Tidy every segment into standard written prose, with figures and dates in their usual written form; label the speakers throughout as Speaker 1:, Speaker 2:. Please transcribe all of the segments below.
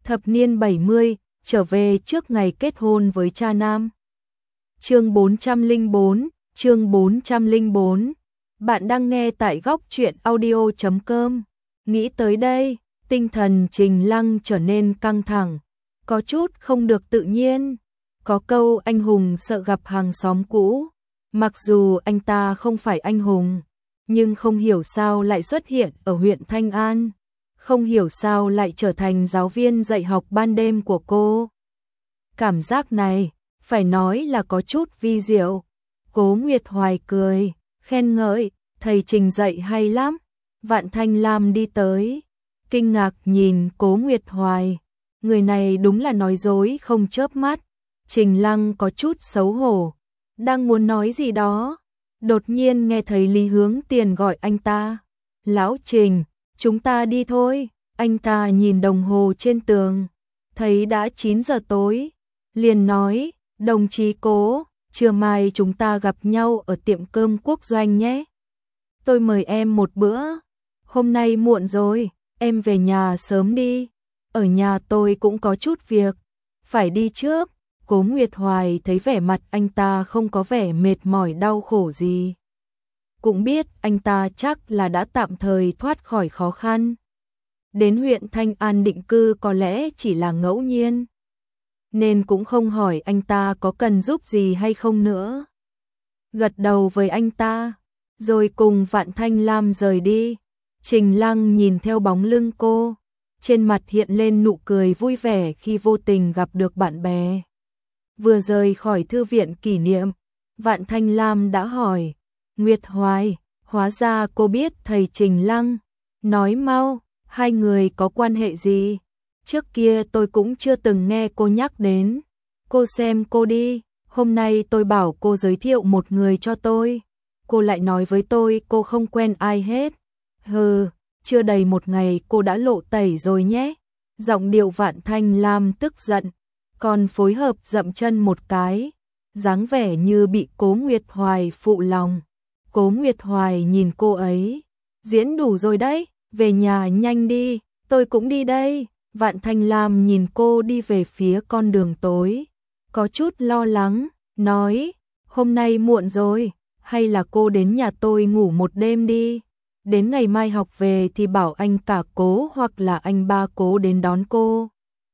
Speaker 1: Thập niên 70, trở về trước ngày kết hôn với cha nam. Chương 404, chương 404. Bạn đang nghe tại góc truyện audio.com. Nghĩ tới đây, tinh thần Trình Lăng trở nên căng thẳng, có chút không được tự nhiên. Có câu anh hùng sợ gặp hàng xóm cũ. Mặc dù anh ta không phải anh hùng, nhưng không hiểu sao lại xuất hiện ở huyện Thanh An. Không hiểu sao lại trở thành giáo viên dạy học ban đêm của cô. Cảm giác này, phải nói là có chút vi diệu. Cố Nguyệt Hoài cười, khen ngợi, thầy Trình dạy hay lắm. Vạn Thanh Lam đi tới, kinh ngạc nhìn Cố Nguyệt Hoài. Người này đúng là nói dối không chớp mắt. Trình Lăng có chút xấu hổ, đang muốn nói gì đó. Đột nhiên nghe thấy Lý Hướng Tiền gọi anh ta. Lão Trình, chúng ta đi thôi. Anh ta nhìn đồng hồ trên tường, thấy đã 9 giờ tối. Liền nói, đồng chí Cố, trưa mai chúng ta gặp nhau ở tiệm cơm Quốc Doanh nhé. Tôi mời em một bữa. Hôm nay muộn rồi, em về nhà sớm đi. Ở nhà tôi cũng có chút việc, phải đi trước. Cố Nguyệt Hoài thấy vẻ mặt anh ta không có vẻ mệt mỏi đau khổ gì. Cũng biết anh ta chắc là đã tạm thời thoát khỏi khó khăn. Đến huyện Thanh An định cư có lẽ chỉ là ngẫu nhiên, nên cũng không hỏi anh ta có cần giúp gì hay không nữa. Gật đầu với anh ta, rồi cùng Vạn Thanh Lam rời đi. Trình Lăng nhìn theo bóng lưng cô, trên mặt hiện lên nụ cười vui vẻ khi vô tình gặp được bạn bè. Vừa rời khỏi thư viện kỷ niệm, Vạn Thanh Lam đã hỏi, Nguyệt Hoài, hóa ra cô biết thầy Trình Lăng, nói mau, hai người có quan hệ gì? Trước kia tôi cũng chưa từng nghe cô nhắc đến. Cô xem cô đi, hôm nay tôi bảo cô giới thiệu một người cho tôi. Cô lại nói với tôi cô không quen ai hết. Hừ, chưa đầy một ngày cô đã lộ tẩy rồi nhé. Giọng điệu Vạn Thanh Lam tức giận, còn phối hợp dậm chân một cái, dáng vẻ như bị Cố Nguyệt Hoài phụ lòng. Cố Nguyệt Hoài nhìn cô ấy, diễn đủ rồi đấy, về nhà nhanh đi, tôi cũng đi đây. Vạn Thanh Lam nhìn cô đi về phía con đường tối, có chút lo lắng, nói, hôm nay muộn rồi, hay là cô đến nhà tôi ngủ một đêm đi. Đến ngày mai học về thì bảo anh cả Cố hoặc là anh ba Cố đến đón cô.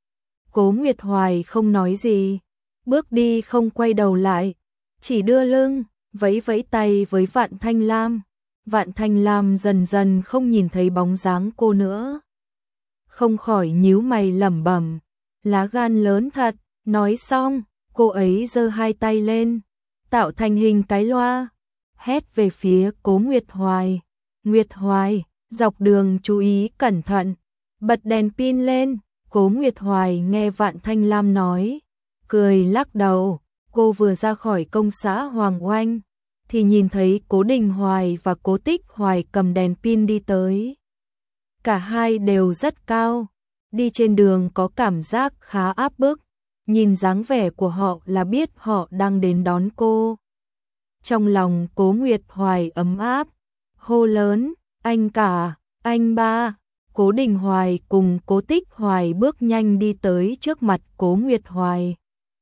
Speaker 1: Cố Nguyệt Hoài không nói gì, bước đi không quay đầu lại, chỉ đưa lưng, vẫy vẫy tay với Vạn Thanh Lam. Vạn Thanh Lam dần dần không nhìn thấy bóng dáng cô nữa, không khỏi nhíu mày lẩm bẩm, lá gan lớn thật. Nói xong, cô ấy giơ hai tay lên, tạo thành hình cái loa, hét về phía Cố Nguyệt Hoài. Nguyệt Hoài, dọc đường chú ý cẩn thận, bật đèn pin lên. Cố Nguyệt Hoài nghe Vạn Thanh Lam nói, cười lắc đầu. Cô vừa ra khỏi công xã Hoàng Oanh, thì nhìn thấy Cố Đình Hoài và Cố Tích Hoài cầm đèn pin đi tới. Cả hai đều rất cao, đi trên đường có cảm giác khá áp bức, nhìn dáng vẻ của họ là biết họ đang đến đón cô. Trong lòng Cố Nguyệt Hoài ấm áp, hô lớn, anh cả, anh ba. Cố Đình Hoài cùng Cố Tích Hoài bước nhanh đi tới trước mặt Cố Nguyệt Hoài.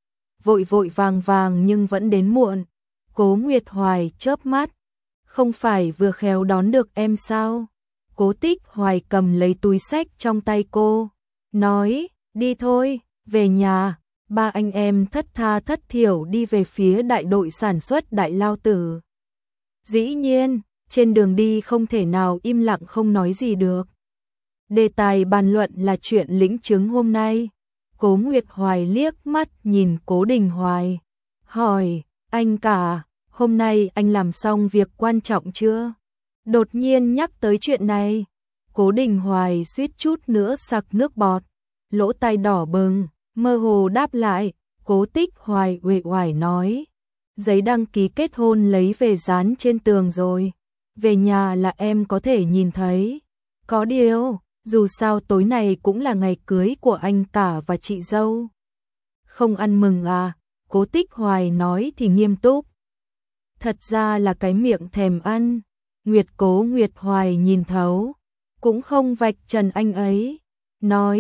Speaker 1: Vội vội vàng vàng nhưng vẫn đến muộn. Cố Nguyệt Hoài chớp mắt, không phải vừa khéo đón được em sao? Cố Tích Hoài cầm lấy túi xách trong tay cô, nói, đi thôi, về nhà. Ba anh em thất tha thất thiểu đi về phía đại đội sản xuất Đại Lao Tử. Dĩ nhiên, trên đường đi không thể nào im lặng không nói gì được. Đề tài bàn luận là chuyện lĩnh chứng hôm nay. Cố Nguyệt Hoài liếc mắt nhìn Cố Đình Hoài, hỏi, anh cả, hôm nay anh làm xong việc quan trọng chưa? Đột nhiên nhắc tới chuyện này, Cố Đình Hoài suýt chút nữa sặc nước bọt, lỗ tai đỏ bừng, mơ hồ đáp lại. Cố Tích Hoài uể oải nói, giấy đăng ký kết hôn lấy về dán trên tường rồi, về nhà là em có thể nhìn thấy. Có điều, dù sao tối nay cũng là ngày cưới của anh cả và chị dâu. Không ăn mừng à? Cố Tích Hoài nói thì nghiêm túc. Thật ra là cái miệng thèm ăn. Cố Nguyệt Hoài nhìn thấu, cũng không vạch trần anh ấy, nói,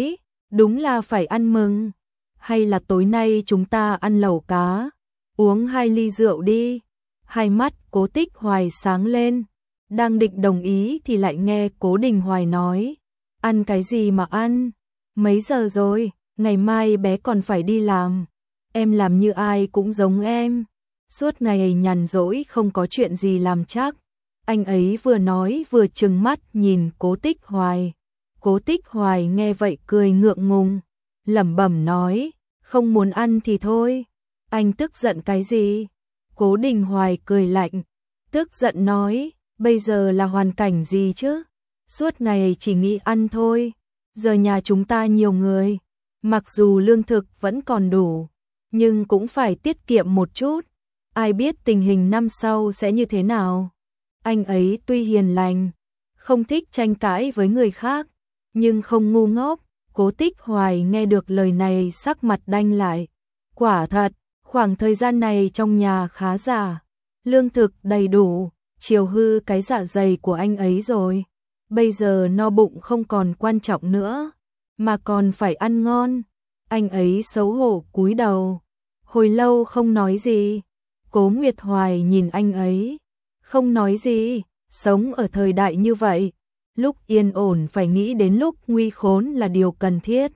Speaker 1: đúng là phải ăn mừng. Hay là tối nay chúng ta ăn lẩu cá, uống 2 ly rượu đi. Hai mắt Cố Tích Hoài sáng lên, đang định đồng ý thì lại nghe Cố Đình Hoài nói, ăn cái gì mà ăn, mấy giờ rồi, ngày mai bé còn phải đi làm, em làm như ai cũng giống em, suốt ngày nhàn rỗi không có chuyện gì làm chắc. Anh ấy vừa nói vừa trừng mắt nhìn Cố Tích Hoài. Cố Tích Hoài nghe vậy cười ngượng ngùng, lẩm bẩm nói, không muốn ăn thì thôi. Anh tức giận cái gì? Cố Đình Hoài cười lạnh, tức giận nói, bây giờ là hoàn cảnh gì chứ? Suốt ngày chỉ nghĩ ăn thôi. Giờ nhà chúng ta nhiều người, mặc dù lương thực vẫn còn đủ, nhưng cũng phải tiết kiệm một chút. Ai biết tình hình năm sau sẽ như thế nào? Anh ấy tuy hiền lành, không thích tranh cãi với người khác, nhưng không ngu ngốc. Cố Tích Hoài nghe được lời này sắc mặt đanh lại. Quả thật, khoảng thời gian này trong nhà khá giả, lương thực đầy đủ, chiều hư cái dạ dày của anh ấy rồi. Bây giờ no bụng không còn quan trọng nữa, mà còn phải ăn ngon. Anh ấy xấu hổ cúi đầu, hồi lâu không nói gì. Cố Nguyệt Hoài nhìn anh ấy, không nói gì, sống ở thời đại như vậy, lúc yên ổn phải nghĩ đến lúc nguy khốn là điều cần thiết.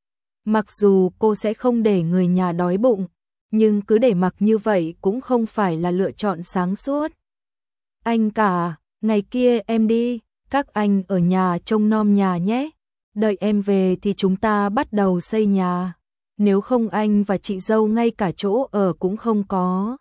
Speaker 1: Mặc dù cô sẽ không để người nhà đói bụng, nhưng cứ để mặc như vậy cũng không phải là lựa chọn sáng suốt. Anh cả, ngày kia em đi, các anh ở nhà trông nom nhà nhé. Đợi em về thì chúng ta bắt đầu xây nhà. Nếu không anh và chị dâu ngay cả chỗ ở cũng không có.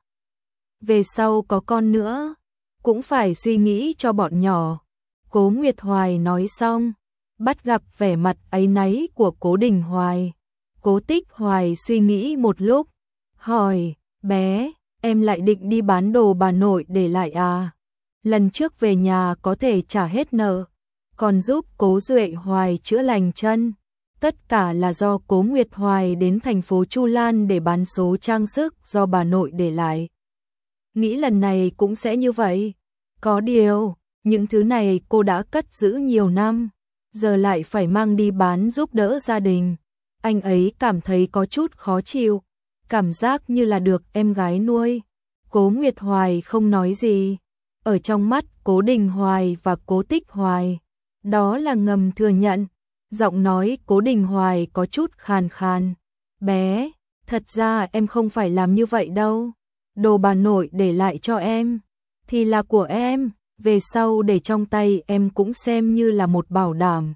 Speaker 1: Về sau có con nữa, cũng phải suy nghĩ cho bọn nhỏ. Cố Nguyệt Hoài nói xong, bắt gặp vẻ mặt áy náy của Cố Đình Hoài. Cố Tích Hoài suy nghĩ một lúc, hỏi, bé, em lại định đi bán đồ bà nội để lại à? Lần trước về nhà có thể trả hết nợ, còn giúp Cố Duệ Hoài chữa lành chân. Tất cả là do Cố Nguyệt Hoài đến thành phố Chu Lan để bán số trang sức do bà nội để lại. Nghĩ lần này cũng sẽ như vậy. Có điều, những thứ này cô đã cất giữ nhiều năm, giờ lại phải mang đi bán giúp đỡ gia đình. Anh ấy cảm thấy có chút khó chịu, cảm giác như là được em gái nuôi. Cố Nguyệt Hoài không nói gì. Ở trong mắt Cố Đình Hoài và Cố Tích Hoài, đó là ngầm thừa nhận. Giọng nói Cố Đình Hoài có chút khàn khàn. Bé, thật ra em không phải làm như vậy đâu. Đồ bà nội để lại cho em thì là của em, về sau để trong tay em cũng xem như là một bảo đảm.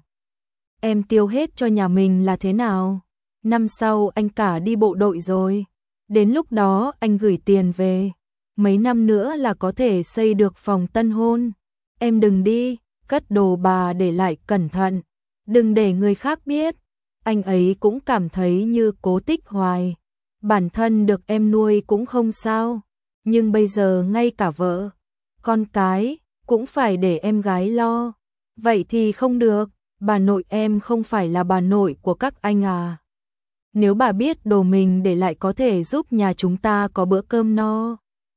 Speaker 1: Em tiêu hết cho nhà mình là thế nào? Năm sau anh cả đi bộ đội rồi, đến lúc đó anh gửi tiền về, mấy năm nữa là có thể xây được phòng tân hôn. Em đừng đi, cất đồ bà để lại cẩn thận, đừng để người khác biết. Anh ấy cũng cảm thấy như Cố Tích Hoài, bản thân được em nuôi cũng không sao, nhưng bây giờ ngay cả vợ, con cái cũng phải để em gái lo. Vậy thì không được, bà nội em không phải là bà nội của các anh à? Nếu bà biết đồ mình để lại có thể giúp nhà chúng ta có bữa cơm no,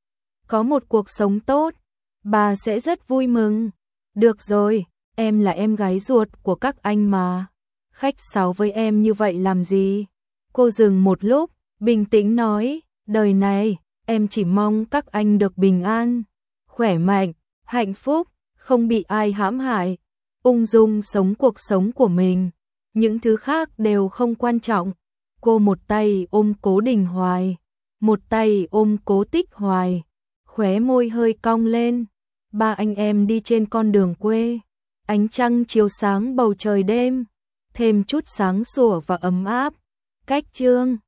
Speaker 1: có một cuộc sống tốt, bà sẽ rất vui mừng. Được rồi, em là em gái ruột của các anh mà, khách sáo với em như vậy làm gì? Cô dừng một lúc, bình tĩnh nói, đời này, em chỉ mong các anh được bình an, khỏe mạnh, hạnh phúc, không bị ai hãm hại, ung dung sống cuộc sống của mình. Những thứ khác đều không quan trọng. Cô một tay ôm Cố Đình Hoài, một tay ôm Cố Tích Hoài, khóe môi hơi cong lên. Ba anh em đi trên con đường quê, ánh trăng chiếu sáng bầu trời đêm, thêm chút sáng sủa và ấm áp. Cách chương